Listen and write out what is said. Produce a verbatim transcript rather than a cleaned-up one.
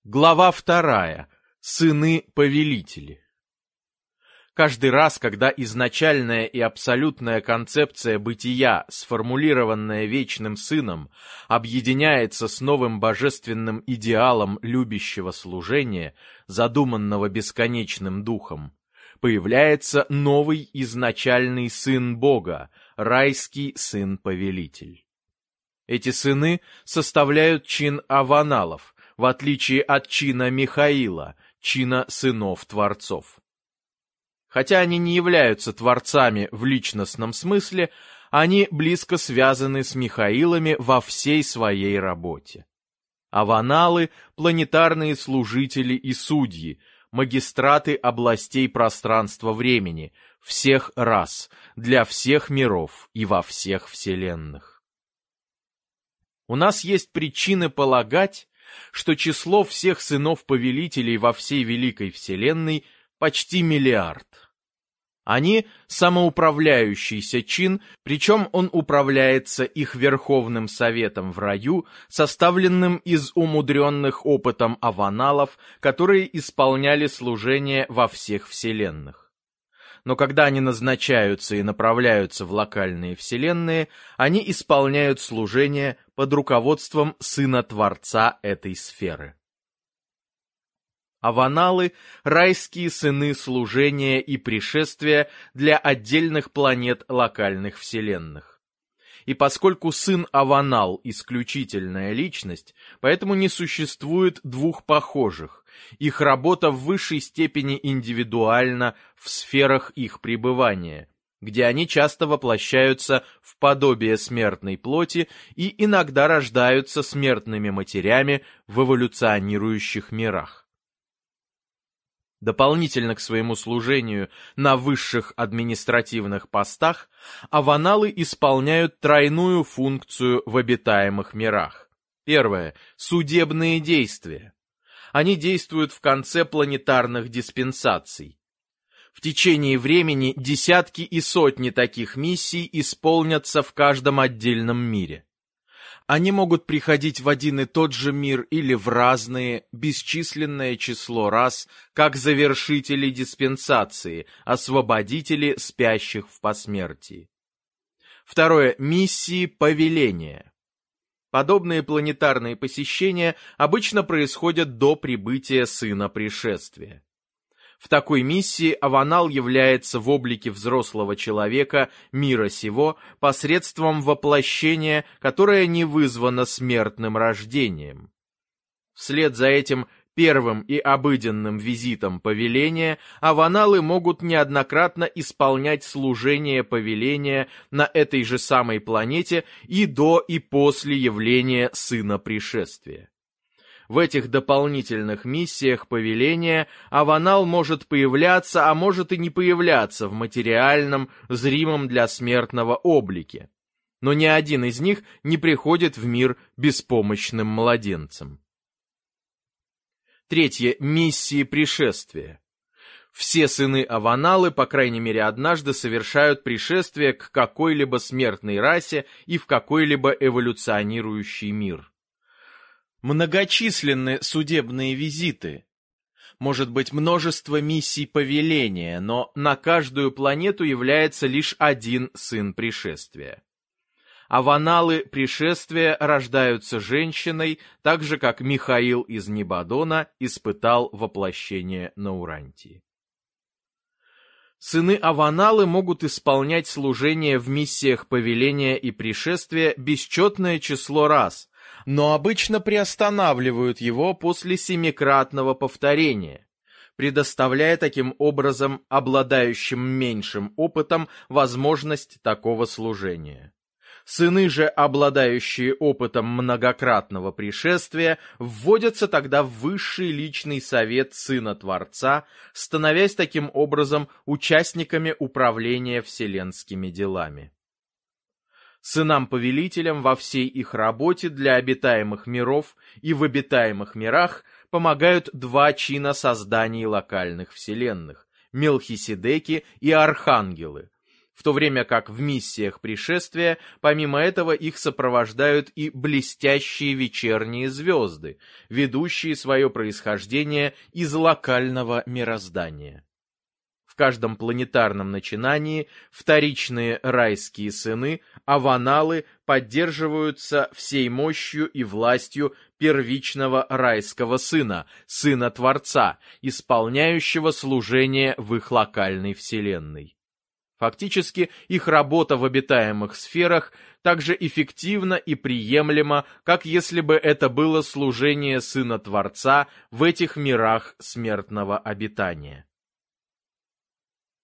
Глава вторая. Сыны-повелители. Каждый раз, когда изначальная и абсолютная концепция бытия, сформулированная Вечным Сыном, объединяется с новым божественным идеалом любящего служения, задуманного бесконечным Духом, появляется новый изначальный Сын Бога, райский Сын-повелитель. Эти сыны составляют чин аваналов, в отличие от чина Михаила, чина сынов-творцов. Хотя они не являются творцами в личностном смысле, они близко связаны с Михаилами во всей своей работе. Аваналы – планетарные служители и судьи, магистраты областей пространства-времени, всех рас, для всех миров и во всех вселенных. У нас есть причины полагать, что число всех сынов-повелителей во всей Великой Вселенной почти миллиард. Они – самоуправляющийся чин, причем он управляется их Верховным Советом в раю, составленным из умудренных опытом аваналов, которые исполняли служение во всех вселенных. Но когда они назначаются и направляются в локальные вселенные, они исполняют служение под руководством Сына-Творца этой сферы. Аваналы – райские сыны служения и пришествия для отдельных планет локальных вселенных. И поскольку сын-аванал – исключительная личность, поэтому не существует двух похожих. Их работа в высшей степени индивидуальна в сферах их пребывания, где они часто воплощаются в подобие смертной плоти и иногда рождаются смертными матерями в эволюционирующих мирах. Дополнительно к своему служению на высших административных постах, аваналы исполняют тройную функцию в обитаемых мирах. Первое – судебные действия. Они действуют в конце планетарных диспенсаций. В течение времени десятки и сотни таких миссий исполнятся в каждом отдельном мире. Они могут приходить в один и тот же мир или в разные, бесчисленное число раз, как завершители диспенсации, освободители спящих в посмертии. Второе. Миссии повеления. Подобные планетарные посещения обычно происходят до прибытия Сына Пришествия. В такой миссии аванал является в облике взрослого человека мира сего посредством воплощения, которое не вызвано смертным рождением. Вслед за этим первым и обыденным визитом повеления аваналы могут неоднократно исполнять служение повеления на этой же самой планете и до и после явления Сына Пришествия. В этих дополнительных миссиях повеления аванал может появляться, а может и не появляться в материальном, зримом для смертного облике. Но ни один из них не приходит в мир беспомощным младенцем. Третье. Миссии пришествия. Все сыны-аваналы, по крайней мере однажды, совершают пришествие к какой-либо смертной расе и в какой-либо эволюционирующий мир. Многочисленны судебные визиты. Может быть множество миссий повеления, но на каждую планету является лишь один сын пришествия. Аваналы пришествия рождаются женщиной, так же как Михаил из Небадона испытал воплощение на Урантии. Сыны-аваналы могут исполнять служение в миссиях повеления и пришествия бесчетное число раз, но обычно приостанавливают его после семикратного повторения, предоставляя таким образом обладающим меньшим опытом возможность такого служения. Сыны же, обладающие опытом многократного пришествия, вводятся тогда в высший личный совет Сына-Творца, становясь таким образом участниками управления вселенскими делами. Сынам-повелителям во всей их работе для обитаемых миров и в обитаемых мирах помогают два чина созданий локальных вселенных – Мелхиседеки и Архангелы, в то время как в миссиях пришествия, помимо этого, их сопровождают и блестящие вечерние звезды, ведущие свое происхождение из локального мироздания. В каждом планетарном начинании вторичные райские сыны, аваналы, поддерживаются всей мощью и властью первичного райского сына, сына Творца, исполняющего служение в их локальной вселенной. Фактически, их работа в обитаемых сферах так же эффективна и приемлема, как если бы это было служение сына Творца в этих мирах смертного обитания.